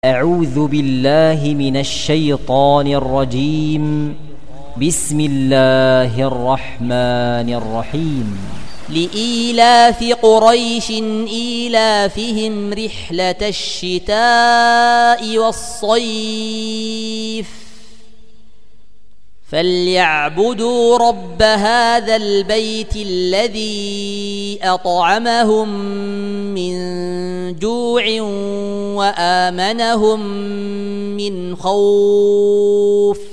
أعوذ بالله من الشيطان الرجيم. بسم الله الرحمن الرحيم. لإيلاف قريش إيلافهم رحلة الشتاء والصيف فليعبدوا رب هذا البيت الذي أطعمهم من جوع وآمنهم من خوف